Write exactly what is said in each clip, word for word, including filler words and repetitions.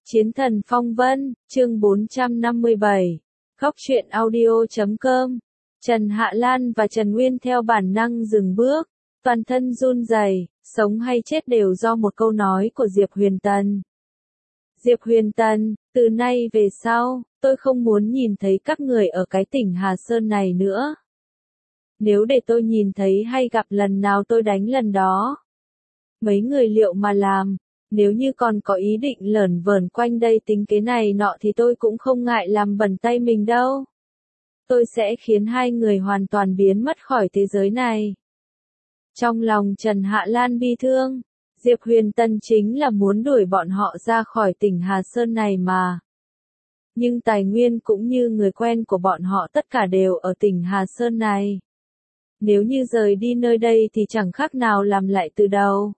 Chiến thần phong vân, chương bốn trăm năm mươi bảy. Góc truyện audio chấm com. Trần Hạ Lan và Trần Nguyên theo bản năng dừng bước, toàn thân run rẩy, sống hay chết đều do một câu nói của Diệp Huyền Tần. Diệp Huyền Tần, từ nay về sau, tôi không muốn nhìn thấy các người ở cái tỉnh Hà Sơn này nữa. Nếu để tôi nhìn thấy hay gặp lần nào tôi đánh lần đó. Mấy người liệu mà làm, nếu như còn có ý định lởn vởn quanh đây tính kế này nọ thì tôi cũng không ngại làm bẩn tay mình đâu. Tôi sẽ khiến hai người hoàn toàn biến mất khỏi thế giới này. Trong lòng Trần Hạ Lan bi thương, Diệp Huyền Tần chính là muốn đuổi bọn họ ra khỏi tỉnh Hà Sơn này mà. Nhưng tài nguyên cũng như người quen của bọn họ tất cả đều ở tỉnh Hà Sơn này. Nếu như rời đi nơi đây thì chẳng khác nào làm lại từ đầu.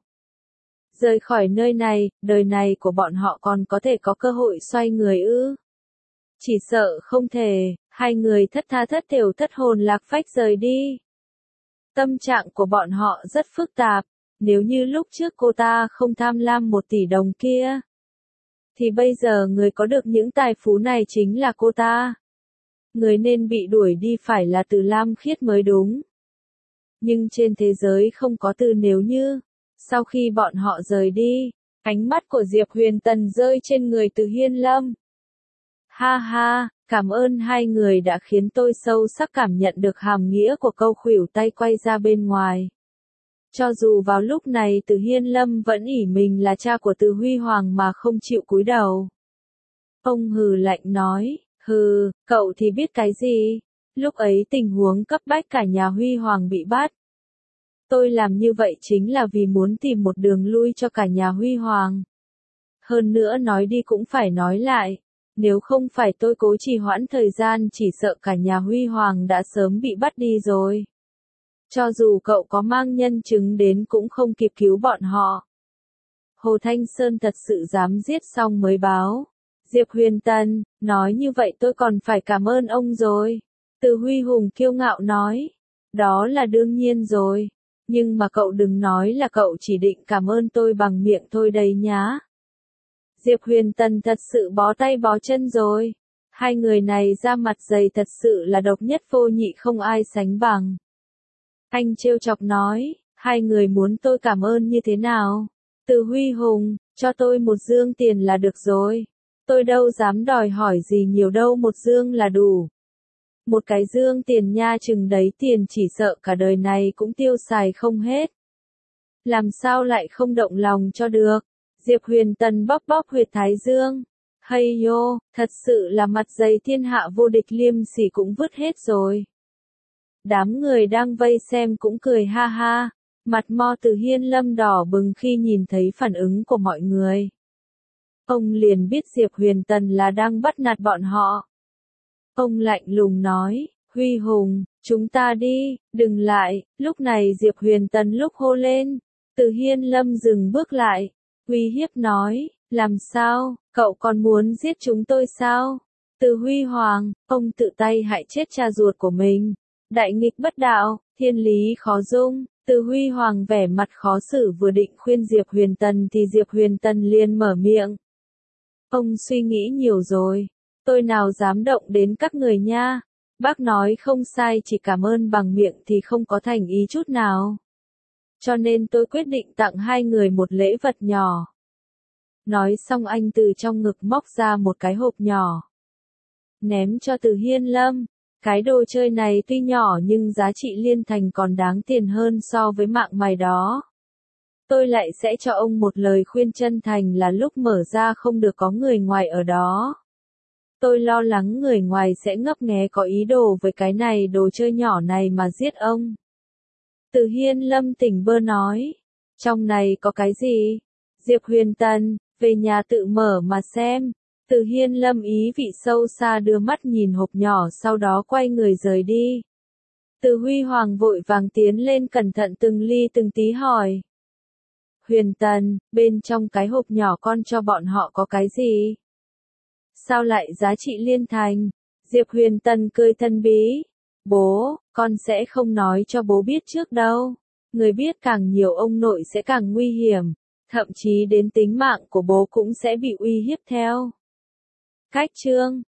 Rời khỏi nơi này, đời này của bọn họ còn có thể có cơ hội xoay người ư? Chỉ sợ không thể, hai người thất tha thất thểu thất hồn lạc phách rời đi. Tâm trạng của bọn họ rất phức tạp, nếu như lúc trước cô ta không tham lam một tỷ đồng kia, thì bây giờ người có được những tài phú này chính là cô ta. Người nên bị đuổi đi phải là Từ Lam Khiết mới đúng. Nhưng trên thế giới không có từ nếu như. Sau khi bọn họ rời đi, ánh mắt của Diệp Huyền Tần rơi trên người Từ Hiên Lâm. Ha ha, cảm ơn hai người đã khiến tôi sâu sắc cảm nhận được hàm nghĩa của câu khuỷu tay quay ra bên ngoài. Cho dù vào lúc này Từ Hiên Lâm vẫn ỷ mình là cha của Từ Huy Hoàng mà không chịu cúi đầu. Ông hừ lạnh nói, hừ, cậu thì biết cái gì? Lúc ấy tình huống cấp bách cả nhà Huy Hoàng bị bắt. Tôi làm như vậy chính là vì muốn tìm một đường lui cho cả nhà Huy Hoàng. Hơn nữa nói đi cũng phải nói lại, nếu không phải tôi cố trì hoãn thời gian chỉ sợ cả nhà Huy Hoàng đã sớm bị bắt đi rồi. Cho dù cậu có mang nhân chứng đến cũng không kịp cứu bọn họ. Hồ Thanh Sơn thật sự dám giết xong mới báo. Diệp Huyền Tần, nói như vậy tôi còn phải cảm ơn ông rồi. Từ Huy Hùng kiêu ngạo nói, đó là đương nhiên rồi. Nhưng mà cậu đừng nói là cậu chỉ định cảm ơn tôi bằng miệng thôi đấy nhá. Diệp Huyền Tần thật sự bó tay bó chân rồi. Hai người này ra mặt dày thật sự là độc nhất vô nhị không ai sánh bằng. Anh trêu chọc nói, hai người muốn tôi cảm ơn như thế nào? Từ Huy Hùng, cho tôi một dương tiền là được rồi. Tôi đâu dám đòi hỏi gì nhiều đâu, một dương là đủ. Một cái dương tiền nha, chừng đấy tiền chỉ sợ cả đời này cũng tiêu xài không hết. Làm sao lại không động lòng cho được? Diệp Huyền Tần bóp bóp huyệt thái dương. Hay yo, thật sự là mặt dày thiên hạ vô địch, liêm sỉ cũng vứt hết rồi. Đám người đang vây xem cũng cười ha ha. Mặt mo Từ Hiên Lâm đỏ bừng khi nhìn thấy phản ứng của mọi người. Ông liền biết Diệp Huyền Tần là đang bắt nạt bọn họ. Ông lạnh lùng nói, Huy Hùng, chúng ta đi, đừng lại. Lúc này Diệp Huyền Tần lúc hô lên, Từ Hiên Lâm dừng bước lại, uy hiếp nói, làm sao, cậu còn muốn giết chúng tôi sao? Từ Huy Hoàng, ông tự tay hại chết cha ruột của mình. Đại nghịch bất đạo, thiên lý khó dung. Từ Huy Hoàng vẻ mặt khó xử vừa định khuyên Diệp Huyền Tần thì Diệp Huyền Tần liền mở miệng. Ông suy nghĩ nhiều rồi. Tôi nào dám động đến các người nha. Bác nói không sai, chỉ cảm ơn bằng miệng thì không có thành ý chút nào. Cho nên tôi quyết định tặng hai người một lễ vật nhỏ. Nói xong anh từ trong ngực móc ra một cái hộp nhỏ. Ném cho Từ Hiên Lâm. Cái đồ chơi này tuy nhỏ nhưng giá trị liên thành còn đáng tiền hơn so với mạng mày đó. Tôi lại sẽ cho ông một lời khuyên chân thành là lúc mở ra không được có người ngoài ở đó. Tôi lo lắng người ngoài sẽ ngấp nghé có ý đồ với cái này đồ chơi nhỏ này mà giết ông. Từ Hiên Lâm tỉnh bơ nói. Trong này có cái gì? Diệp Huyền Tần, về nhà tự mở mà xem. Từ Hiên Lâm ý vị sâu xa đưa mắt nhìn hộp nhỏ sau đó quay người rời đi. Từ Huy Hoàng vội vàng tiến lên cẩn thận từng ly từng tí hỏi. Huyền Tần, bên trong cái hộp nhỏ con cho bọn họ có cái gì? Sao lại giá trị liên thành? Diệp Huyền Tần cười thân bí. Bố, con sẽ không nói cho bố biết trước đâu. Người biết càng nhiều ông nội sẽ càng nguy hiểm. Thậm chí đến tính mạng của bố cũng sẽ bị uy hiếp theo. Cách chương